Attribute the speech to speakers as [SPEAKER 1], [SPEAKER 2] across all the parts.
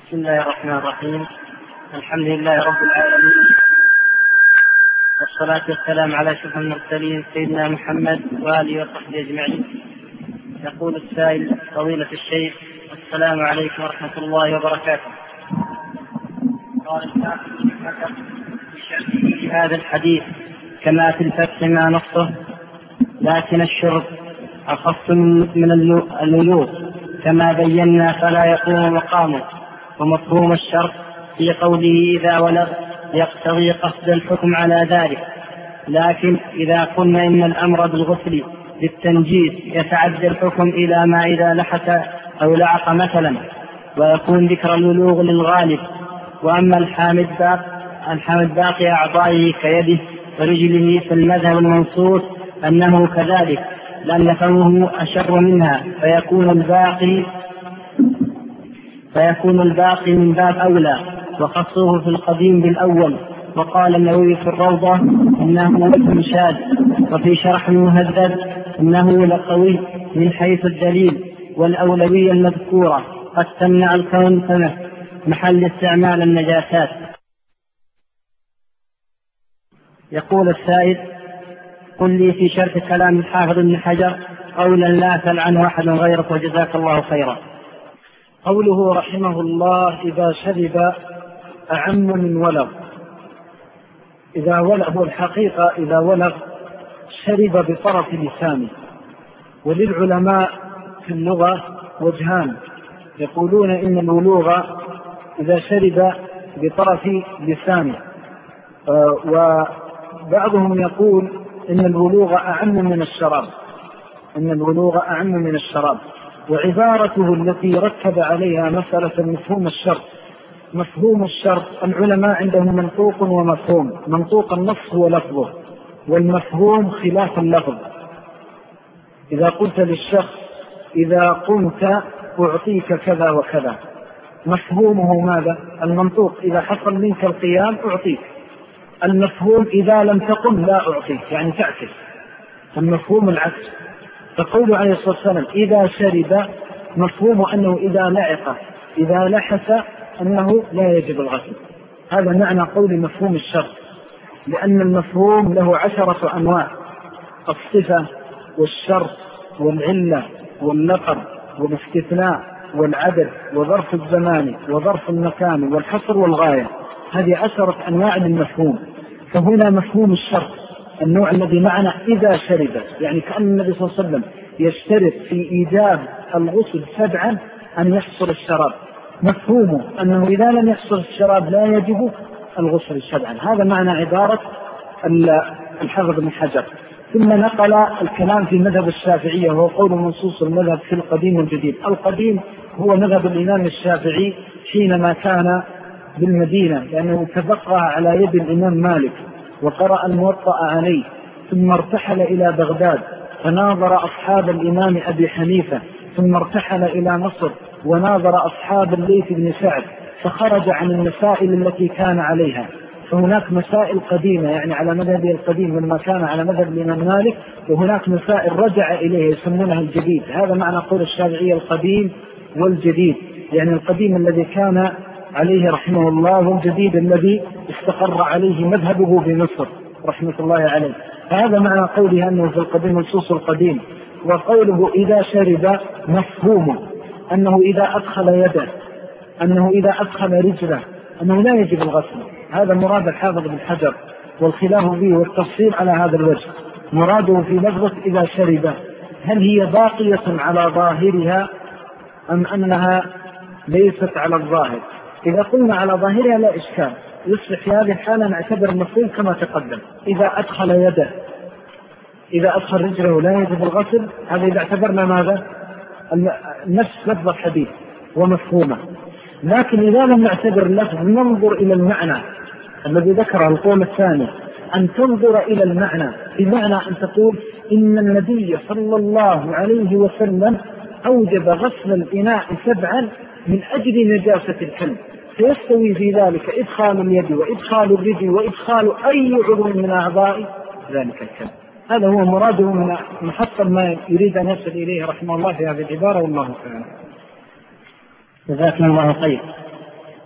[SPEAKER 1] بسم الله الرحمن الرحيم. الحمد لله رب العالمين، والصلاة والسلام على أشرف المرسلين سيدنا محمد وآله وصحبه أجمعين. يقول السائل: فضيلة الشيخ، السلام عليكم ورحمة الله وبركاته. قال الحافظ ابن حجر في شرحه هذا الحديث كما في الفتح مع نصه: لكن الشرب أخص من الولوغ كما بينا فلا يقوم مقامه. ومفهوم الشرط في قوله إذا ولغ يقتضي قصد الحكم على ذلك، لكن إذا قلنا إن الأمر بالغسل بالتنجيس يتعدى الحكم إلى ما إذا لحت أو لعق مثلا، ويكون ذكر الولوغ للغالب. وأما الحامد باقي أعضائه كيده ورجله فالمذهب المنصوص أنه كذلك، لأن فمه أشر منها فيكون الباقي من باب أولى، وخصوه في القديم بالأول. وقال النووي في الروضة إنه وجه شاذ، وفي شرح المهذب إنه لقوي من حيث الدليل والأولوية المذكورة قد تمنع الكون فمه محل استعمال النجاسات. يقول السائل: قل لي في شرح كلام الحافظ ابن حجر قولا لا تلعنه أحد غيرك وجزاك الله خيرا.
[SPEAKER 2] قوله رحمه الله: إذا شرب أعم من ولغ. إذا ولغ، والحقيقة إذا ولغ شرب بطرف لسانه. وللعلماء في اللغة وجهان، يقولون إن الولوغ إذا شرب بطرف لسانه، وبعضهم يقول إن الولوغ أعم من الشراب. وعبارته التي ركب عليها مسألة مفهوم الشرط العلماء عندهم منطوق ومفهوم. منطوق النص هو لفظه، والمفهوم خلاف اللفظ. إذا قلت للشخص إذا قمت أعطيك كذا وكذا، مفهومه ماذا؟ المنطوق إذا حصل منك القيام أعطيك. المفهوم إذا لم تقم لا أعطيك، يعني تعكس. المفهوم العكس. فقول عليه الصلاة والسلام إذا شرب، مفهوم أنه إذا لعق إذا لحس أنه لا يجب الغسل. هذا معنى قول مفهوم الشرط، لأن المفهوم له 10 أنواع: الصفة والشرط والعلة والنقر والاستثناء والعدد وظرف الزمان وظرف المكان والحصر والغاية. هذه 10 أنواع للمفهوم. فهنا مفهوم الشرط النوع الذي معنا إذا شرب، يعني كأن النبي صلى الله عليه وسلم يشترط في إيجاب الغسل 7 أن يحصل الشراب. مفهومه أنه إذا لم يحصل الشراب لا يجب الغسل 7. هذا معنى عبارة الحافظ ابن حجر. ثم نقل الكلام في مذهب الشافعية، وهو قول منصوص المذهب في القديم والجديد. القديم هو مذهب الإمام الشافعي حينما كان بالمدينة، لأنه تفقه على يد الإمام مالك وقرأ الموطأ عليه، ثم ارتحل إلى بغداد فناظر أصحاب الإمام أبي حنيفة، ثم ارتحل إلى مصر وناظر أصحاب الليث بن سعد، فخرج عن المسائل التي كان عليها. فهناك مسائل قديمة يعني على مذهبه القديم لما كان على مذهب الإمام مالك، وهناك مسائل رجع إليه يسمونها الجديد. هذا معنى قول الشافعية القديم والجديد، يعني القديم الذي كان عليه رحمه الله، والجديد الذي استقر عليه مذهبه بمصر رحمة الله عليه. هذا معنى قوله أنه في القديم منصوص القديم. وقوله إذا شرب مفهومه أنه إذا أدخل يده، أنه إذا أدخل رجله، أنه لا يجب الغسل. هذا مراد الحافظ بن حجر، والخلاف فيه والتفصيل على هذا الوجه. مراده في لفظة إذا شرب هل هي باقية على ظاهرها أم أنها ليست على الظاهر؟ إذا قلنا على ظاهرها لا إشكال، يصبح في هذه الحالة نعتبر المفهوم كما تقدم. إذا أدخل يده، إذا أدخل رجله لا يجب الغسل. هذا إذا اعتبرنا ماذا؟ نفس لفظ الحديث ومفهومه. لكن إذا لم نعتبر اللفظ ننظر إلى المعنى الذي ذكره القول الثاني، أن تنظر إلى المعنى، بمعنى أن تقول إن النبي صلى الله عليه وسلم أوجب غسل الإناء 7 من أجل نجاسة الكلب، فيستوي في ذلك إدخال اليد وإدخال الرجل وإدخال أي عضو من أعضاء ذلك الكلب. هذا هو مراده من محصل ما يريد أن يصل إليه رحمه الله في هذه العبارة، والله تعالى.
[SPEAKER 1] جزاكم الله خير.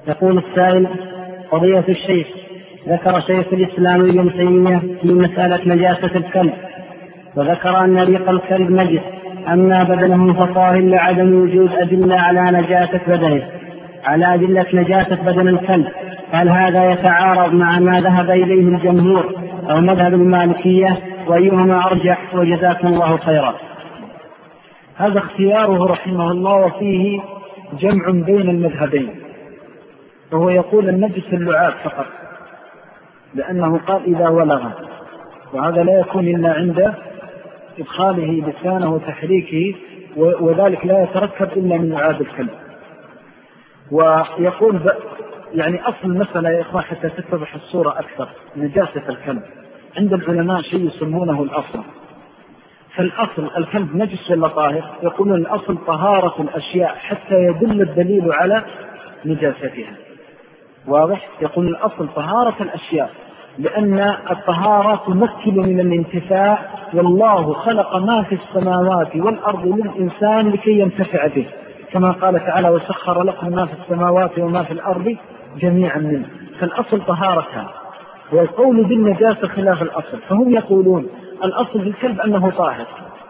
[SPEAKER 1] يقول السائل: قضية الشيخ، ذكر شيخ الإسلام ابن تيمية في مسألة نجاسة الكلب، وذكر أن ريق الكلب نجس، أما بدنه فطاهر لعدم وجود أدلة على أدلة نجاسة بدن الكلب. هل هذا يتعارض مع ما ذهب إليه الجمهور أو مذهب المالكية؟ وأيهما أرجح؟ وجزاكم الله خيرا.
[SPEAKER 2] هذا اختياره رحمه الله، وفيه جمع بين المذهبين. وهو يقول النجس اللعاب فقط، لأنه قال إذا ولغ، وهذا لا يكون إلا عند إدخاله لسانه وتحريكه، وذلك لا يتركب إلا من لعاب الكلب. ويقول يعني أصل المسألة يا إخوان حتى تتضح الصورة أكثر، نجاسة الكلب عند العلماء شيء يسمونه الأصل. فالأصل الكلب نجس ولا طاهر؟ يقولون الأصل طهارة الأشياء حتى يدل الدليل على نجاستها. واضح؟ يقول الأصل طهارة الأشياء، لأن الطهارة تمكن من الانتفاع، والله خلق ما في السماوات والأرض للإنسان لكي ينتفع به، كما قال تعالى: وسخر لكم ما في السماوات وما في الأرض جميعا منه. فالأصل طهارتها، والقول بالنجاسة خلاف الأصل. فهم يقولون الأصل في الكلب أنه طاهر،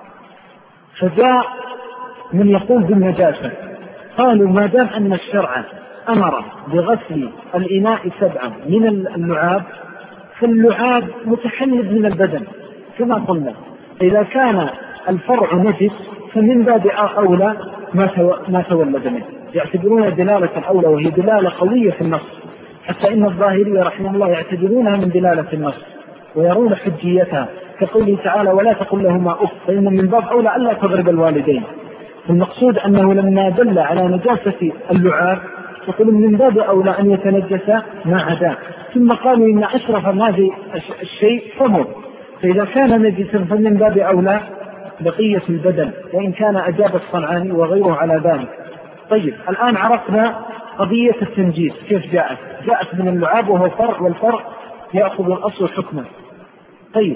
[SPEAKER 2] فجاء من يقول بالنجاسة، قالوا ما دام أن الشرع أمر بغسل الإناء 7 من اللعاب، فاللعاب متحلب من البدن كما قلنا. إذا كان الفرع نجس فمن باب أولى ما تولد منه. يعتبرون دلالة الأولى، وهي دلالة قوية في النص، حتى إن الظاهرية رحمه الله يعتبرونها من دلالة النص ويرون حجيتها، كقوله تعالى: ولا تقل لهما أف، فإن من باب أولى ألا تضرب الوالدين. المقصود أنه لما دل على نجاسة اللعاب يقول من باب أولى أن يتنجس ما عداه. ثم قالوا إن أشرف ما في الشيء فمه، فإذا كان نجسا فمن باب أولى بقية البدن، وإن كان أجاب الصنعاني وغيره على ذلك. طيب، الآن عرفنا قضية التنجيس كيف جاءت من اللعاب، وهو فرع، والفرع يأخذ الأصل حكما. طيب،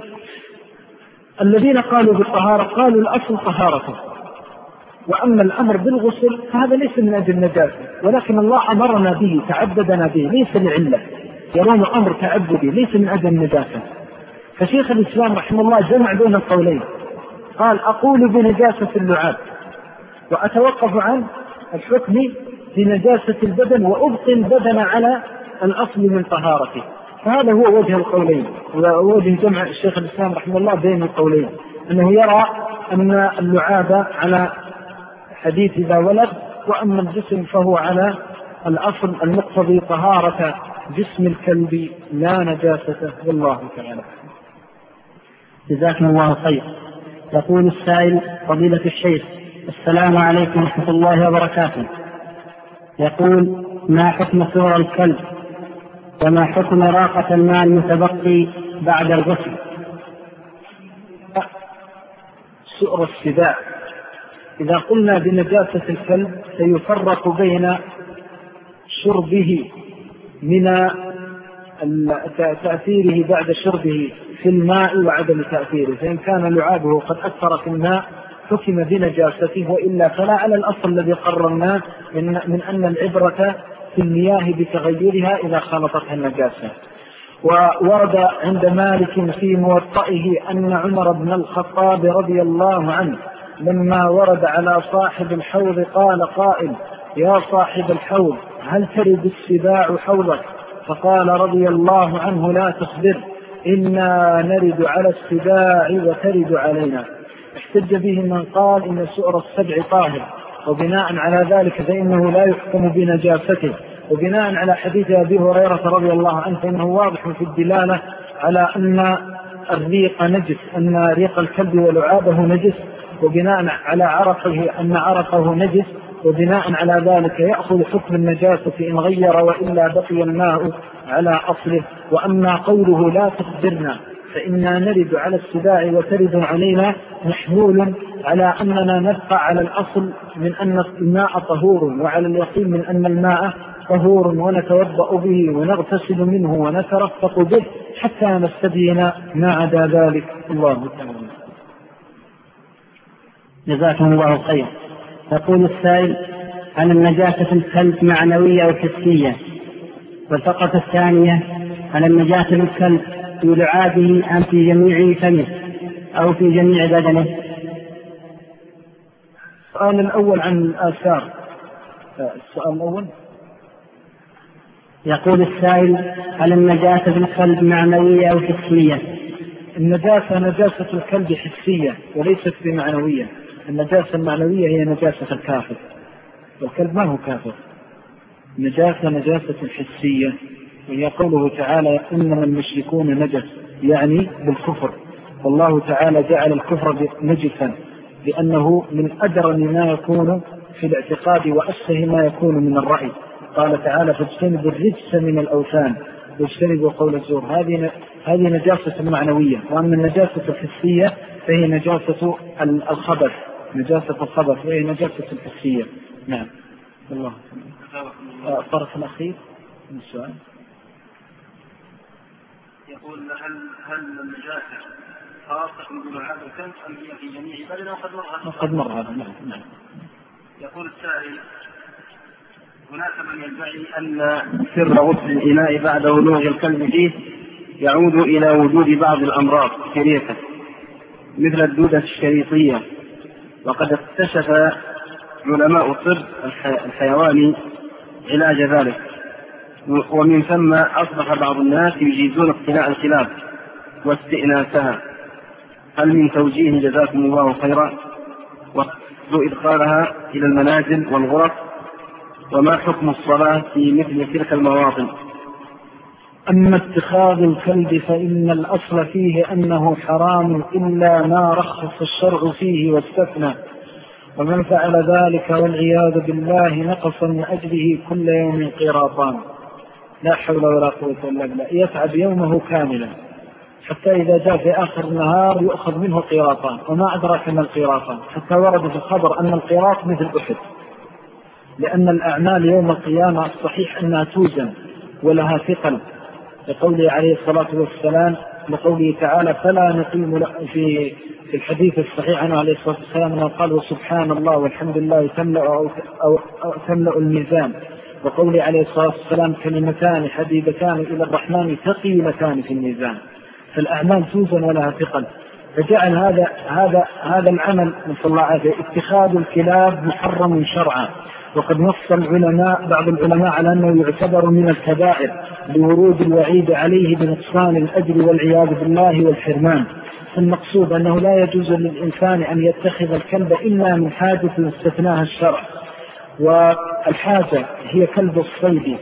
[SPEAKER 2] الذين قالوا بالطهارة قالوا الأصل طهارته، وأما الأمر بالغسل فهذا ليس من أجل النجاسة، ولكن الله أمرنا به، تعبدنا به، ليس لعلة، يرون أمر تعبدي ليس من أجل النجاسة. فشيخ الإسلام رحمه الله جمع بين القولين، قال: أقول بنجاسة اللعاب وأتوقف عن الحكم بنجاسة البدن، وأبقي البدن على الأصل من طهارته. فهذا هو وجه القولين، ووجه جمع الشيخ الإسلام رحمه الله بين القولين، أنه يرى أن اللعاب على حديث إذا ولد، وأما الجسم فهو على الأصل المقتضي طهارة جسم الكلب لا نجاسته، والله تعالى.
[SPEAKER 1] جزاكم الله خير. يقول السائل: فضيلة الشيخ، السلام عليكم ورحمة الله وبركاته. يقول: ما حكم سؤر الكلب، وما حكم راقة الماء المتبقي بعد الغسل؟
[SPEAKER 2] سؤر السباع إذا قلنا بنجاسة الكلب سيفرق بين شربه من تأثيره بعد شربه في الماء وعدم تأثيره. فإن كان لعابه قد أثر في الماء حكم بنجاسته، وإلا فلا، على الأصل الذي قررناه من أن العبرة في المياه بتغيرها إذا خلطتها النجاسة. وورد عند مالك في موطئه أن عمر بن الخطاب رضي الله عنه لما ورد على صاحب الحوض قال قائل: يا صاحب الحوض، هل ترد السباع حوضك؟ فقال رضي الله عنه: لا تخبر، إنا نرد على السباع وترد علينا. احتج به من قال إن سؤر السبع طاهر، وبناء على ذلك فإنه لا يحكم بنجاسته، وبناء على حديث أبي هريرة رضي الله عنه فإنه واضح في الدلالة على أن الريق نجس، أن ريق الكلب ولعابه نجس، وبناء على عرقه أن عرقه نجس، وبناء على ذلك يأخذ حكم النجاسة إن غير، وإلا بقي الماء على أصله. وأما قوله لا تخبرنا فإنا نرد على السباع وترد علينا محمول على أننا نبقى على الأصل من أن الماء طهور، وعلى اليقين من أن الماء طهور، ونتوضأ به ونغتسل منه ونترفق به حتى نستبين ما عدا ذلك. الله تعالى.
[SPEAKER 1] جزاكم الله خير. يقول السائل: هل النجاسة في الكلب معنوية أو حسية؟ والفقرة الثانية على النجاسة للكلب في لعابه أم في جميع فمه أو في جميع بدنه.
[SPEAKER 2] السؤال الأول عن الآثار. السؤال الأول
[SPEAKER 1] يقول السائل: هل النجاسة في الكلب معنوية أو حسية؟
[SPEAKER 2] النجاسة نجاسة الكلب حسية وليست بمعنوية. النجاسة المعنوية هي نجاسة الكافر، والكلب ما هو كافر. نجاسة الحسية وهي قوله تعالى: إنما المشركون نجس، يعني بالكفر. والله تعالى جعل الكفر نجسا لأنه من أدرن ما يكون في الاعتقاد وأسه ما يكون من الرأي. قال تعالى: فاجتنبوا الرجس من الأوثان واجتنبوا قول الزور. هذه نجاسة معنوية. وأما النجاسة الحسية فهي نجاسة الخبث، نجاسة الخبث وهي نجاسة الحسية. نعم. الله. الطرف الأخير من السؤال
[SPEAKER 3] يقول: هل النجاسة خاصة بلعاب الكلب أم هي في جميع بدنه؟
[SPEAKER 2] وقد مر هذا. نعم.
[SPEAKER 3] يقول السائل: هناك من يدعي أن سر غسل الإناء بعد ولوغ الكلب فيه يعود إلى وجود بعض الأمراض في ريقه مثل الدودة الشريطية، وقد اكتشف علماء الطب الحيواني علاج ذلك، ومن ثم أصبح بعض الناس يجيزون اقتناء الكلاب واستئناسها. هل من توجيه جزاكم الله خيرا وإدخالها إلى المنازل والغرف؟ وما حكم الصلاة في مثل تلك المواطن؟
[SPEAKER 2] أما اتخاذ الكلب فإن الأصل فيه أنه حرام إلا ما رخص الشرع فيه واستثنى، ومن فعل ذلك والعياذ بالله نقص من أجله كل يوم قيراطان. لا حول ولا قوة إلا بالله. يتعب يومه كاملا حتى إذا جاء في آخر النهار يؤخذ منه قيراطان. وما أدراك ما القيراطان؟ حتى ورد في الخبر أن القيراط مثل أحد، لأن الأعمال يوم القيامة الصحيح أنها توزن ولها ثقل، لقوله عليه الصلاة والسلام، لقوله تعالى: فلا نقيم في الحديث الصحيح عنه عليه الصلاة والسلام أنه قال: وسبحان الله والحمد لله تملأ الميزان. وقوله عليه الصلاة والسلام: كلمتان حبيبتان إلى الرحمن ثقيلتان في الميزان. فالأعمال توزن ولها ثقل. فجعل هذا العمل نسأل الله العافية اتخاذ الكلاب محرم شرعا. وقد نص بعض العلماء على أنه يعتبر من الكبائر لورود الوعيد عليه بنقصان الأجر والعياذ بالله والحرمان. فالمقصود أنه لا يجوز للإنسان أن يتخذ الكلب إلا من حاجة استثناها الشرع، والحاجة هي كلب الصيد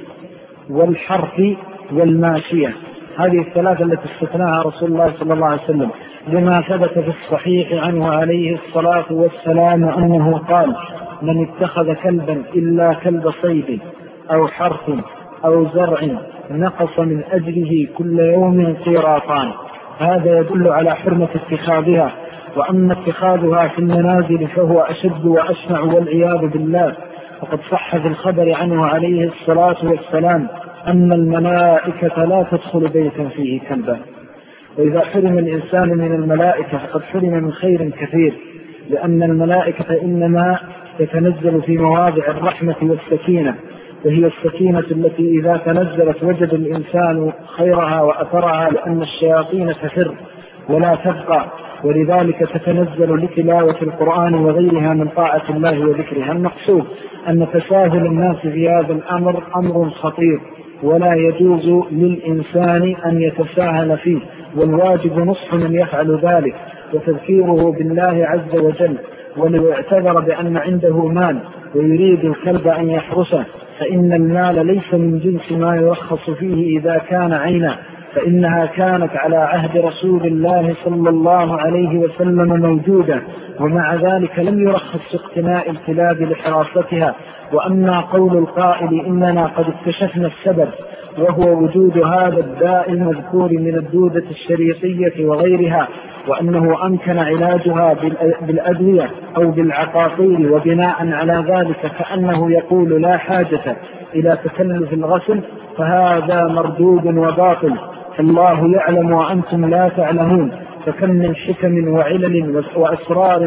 [SPEAKER 2] والحرث والماشية. هذه الثلاثة التي استثناها رسول الله صلى الله عليه وسلم، لما ثبت في الصحيح عنه عليه الصلاة والسلام أنه قال: من اتخذ كلبا إلا كلب صيد أو حرث أو زرع نقص من أجله كل يوم قيراطان. هذا يدل على حرمة اتخاذها. وأما اتخاذها في المنازل فهو أشد وأشنع والعياذ بالله. وقد صح في الخبر عنه عليه الصلاة والسلام أن الملائكة لا تدخل بيتا فيه كلبا. وإذا حرم الإنسان من الملائكة فقد حرم من خير كثير، لأن الملائكة إنما تتنزل في مواضع الرحمة والسكينة، وهي السكينة التي إذا تنزلت وجد الإنسان خيرها وأثرها، لأن الشياطين تفر ولا تبقى، ولذلك تتنزل لتلاوة القرآن وغيرها من طاعة الله وذكرها. المقصود أن تساهل الناس في هذا الأمر أمر خطير، ولا يجوز للإنسان أن يتساهل فيه، والواجب نصح من يفعل ذلك وتذكيره بالله عز وجل. ولو اعتذر بأن عنده مال ويريد الكلب أن يحرسه، فإن المال ليس من جنس ما يرخص فيه إذا كان عينا، فإنها كانت على عهد رسول الله صلى الله عليه وسلم موجودة، ومع ذلك لم يرخص اقتناء الكلاب لحراستها. وأما قول القائل إننا قد اكتشفنا السبب، وهو وجود هذا الداء المذكور من الدودة الشريطية وغيرها، وأنه أمكن علاجها بالأدوية أو بالعقاقير، وبناء على ذلك كأنه يقول لا حاجة إلى تكلف الغسل، فهذا مردود وباطل. الله يعلم وأنتم لا تعلمون، فكم من حكم وعلل وأسرار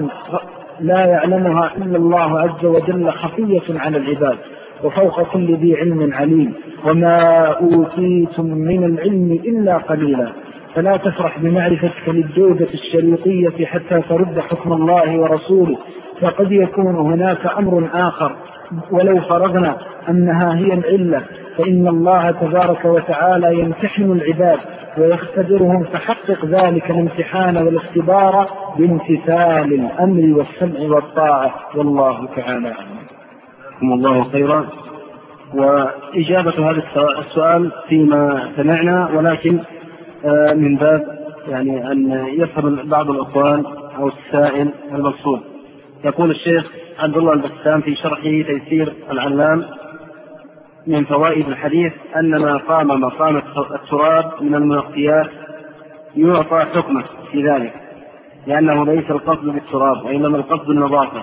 [SPEAKER 2] لا يعلمها إلا الله عز وجل خفية على العباد، وفوق كل ذي علم عليم. وما أوتيتم من العلم إلا قليلا. فلا تفرح بمعرفتك للجودة الشريطية حتى ترد حكم الله ورسوله، فقد يكون هناك أمر آخر ولو فرضنا أنها هي العلة، فإن الله تبارك وتعالى يمتحن العباد ويختبرهم، فحقق ذلك الامتحان والاختبار بامتثال الأمر والسمع والطاعة، والله تعالى أعلم.
[SPEAKER 3] جزاكم الله خيرا. وإجابة هذا السؤال فيما سمعنا، ولكن من باب يعني أن يفهم بعض الأخوان أو السائل المقصود. يقول الشيخ عبد الله البسام في شرحه تيسير العلام: من فوائد الحديث أن ما قام مقام التراب من المنقيات يعطى حكمه في ذلك، لأنه ليس القصد بالتراب وإنما القصد النظافة.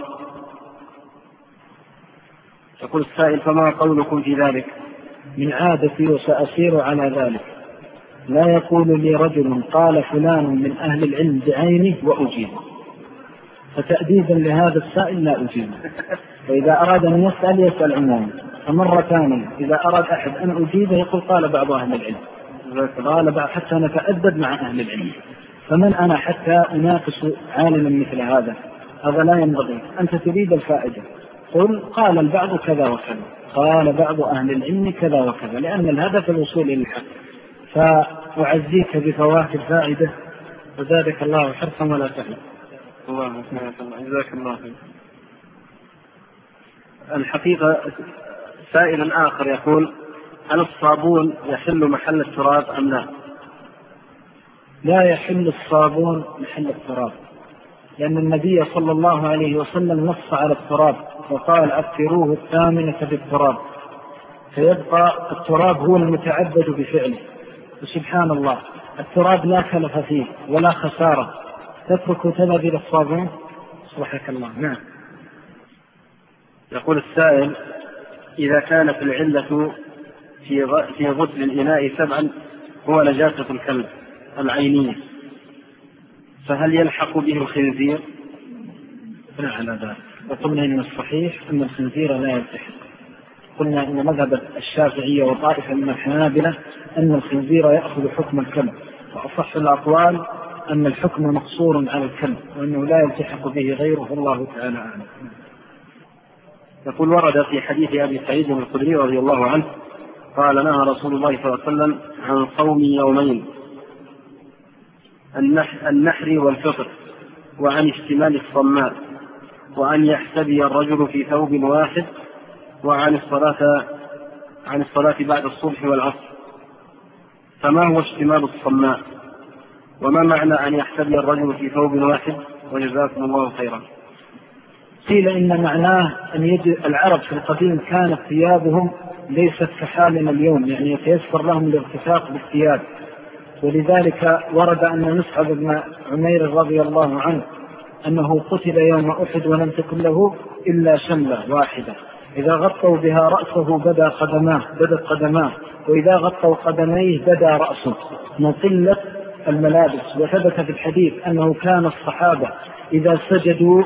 [SPEAKER 3] يقول السائل: فما قولكم في ذلك؟
[SPEAKER 2] من عادتي وسأسير على ذلك، لا يقول لي رجل قال فلان من أهل العلم بعينه وأجيبه، فتأديبا لهذا السائل لا أجيبه. فإذا أراد أن يسأل عموما، فمرة ثانية إذا أراد أحد أن أجيبه يقول قال بعض أهل العلم، قال بعض، حتى نتأدب مع أهل العلم. فمن أنا حتى أناقش عالما مثل هذا؟ هذا لا ينبغي. أنت تريد الفائدة، قل قال البعض كذا وكذا، قال بعض أهل العلم كذا وكذا، لأن الهدف الوصول إلى الحق. فأعزيك بفوات الفائدة وزادك الله حرصا ولا تهلك.
[SPEAKER 3] الله جزاك الله خير. الحقيقة سائل آخر يقول: هل الصابون يحل محل التراب أم لا؟
[SPEAKER 2] لا يحل الصابون محل التراب، لأن النبي صلى الله عليه وسلم نص على التراب وقال: أكثروه الثامنة بالتراب، فيبقى التراب هو المتعبد بفعله. وسبحان الله، التراب لا كلف فيه ولا خسارة، تترك وتذهب إلى الصابون؟ سبحانك الله. نعم.
[SPEAKER 3] يقول السائل: إذا كانت العلة في غسل الإناء سبعا هو نجاسة الكلب العينية، فهل يلحق به الخنزير؟
[SPEAKER 2] لا على ذلك. وقلنا إن الصحيح أن الخنزير لا يلتحق. قلنا إن مذهب الشافعية وطائفة من الحنابلة أن الخنزير يأخذ حكم الكلب، وأصح الأقوال أن الحكم مقصور على الكلب وأنه لا يلتحق به غيره، الله تعالى أعلم.
[SPEAKER 3] يقول: ورد في حديث أبي سعيد الخدري رضي الله عنه قال: نهى رسول الله صلى الله عليه وسلم عن صوم يومين، النحر والفطر، وعن اشتمال الصماء، وأن يحتبي الرجل في ثوب واحد، وعن الصلاة بعد الصبح والعصر. فما هو اشتمال الصماء؟ وما معنى أن يحتبي الرجل في ثوب واحد؟ وجزاكم الله خيرا.
[SPEAKER 2] قيل إن معناه أن العرب في القديم كانت ثيابهم ليست كحالنا اليوم، يعني يتيسر لهم الارتفاق بالثياب، ولذلك ورد أن مصعب بن عمير رضي الله عنه أنه قتل يوم أحد ولم تكن له إلا شملة واحدة، إذا غطوا بها رأسه بدت قدماه، وإذا غطوا قدميه بدا رأسه من قلة الملابس. وثبت في الحديث أنه كان الصحابة إذا سجدوا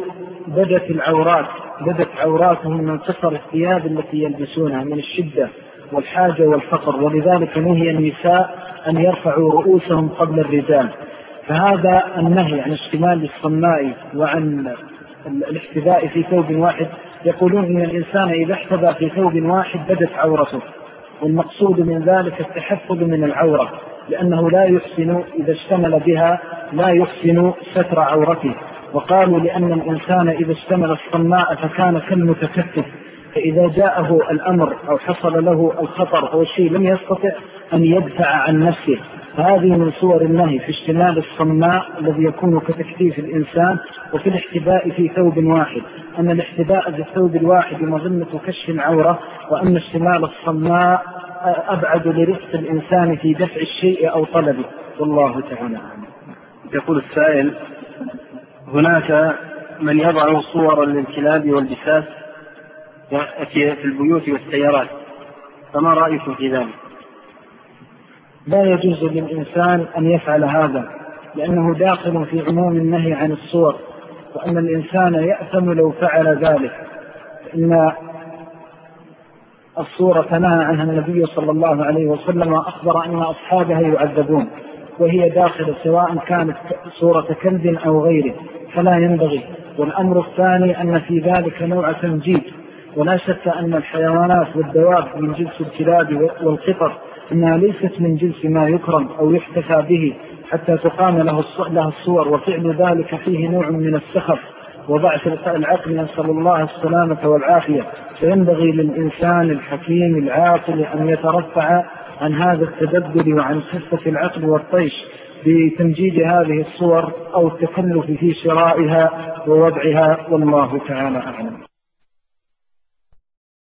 [SPEAKER 2] بدت عوراتهم من قصر الثياب التي يلبسونها من الشدة والحاجة والفقر، ولذلك نهي النساء أن يرفعوا رؤوسهم قبل الرجال. فهذا النهي عن اشتمال الصماء وعن الاحتباء في ثوب واحد، يقولون إن الإنسان إذا احتبى في ثوب واحد بدت عورته، والمقصود من ذلك التحفظ من العورة، لأنه لا يحسن إذا اشتمل بها لا يحسن ستر عورته. وقالوا لأن الإنسان إذا اشتمل الصماء فكان كالمتكتف، فإذا جاءه الأمر أو حصل له الخطر أو الشيء لم يستطع أن يدفع عن نفسه. فهذه من صور النهي في اشتمال الصماء الذي يكون كتكتيف الإنسان، وفي الاحتباء في ثوب واحد، أن الاحتباء في الثوب الواحد مظنة كشف العورة، وأن اشتمال الصماء أبعد لرفق الإنسان في دفع الشيء أو طلبه، والله تعالى.
[SPEAKER 3] يقول السائل: هناك من يضع صورا للكلاب والبساس في البيوت والسيارات، فما رأيكم في ذلك؟
[SPEAKER 2] لا يجوز للإنسان أن يفعل هذا، لأنه داخل في عموم النهي عن الصور، وأن الإنسان يأثم لو فعل ذلك. إن الصورة نهى عنها النبي صلى الله عليه وسلم وأخبر أن أصحابها يعذبون، وهي داخل سواء كانت صورة كلب أو غيره، فلا ينبغي. والأمر الثاني أن في ذلك نوع تمجيد، ولا شك أن الحيوانات والدواب من جنس الكلاب والقطط إنها ليست من جنس ما يكرم أو يحتفى به حتى تقام له الصور، وفعل ذلك فيه نوع من السخف وضعف العقل، نسأل الله السلامة والعافية. فينبغي للإنسان الحكيم العاقل أن يترفع عن هذا التدبر وعن خفة العقل والطيش بتمجيد هذه الصور أو التكلف في شرائها ووضعها، والله تعالى أعلم.